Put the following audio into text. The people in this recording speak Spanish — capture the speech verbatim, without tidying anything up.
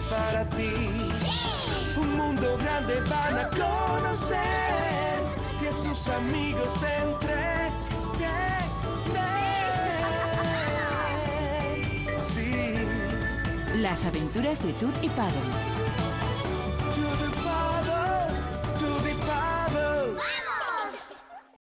para ti. Un mundo grande van a conocer y a sus amigos entretener. Sí. Las aventuras de Toot y Paddle. Toot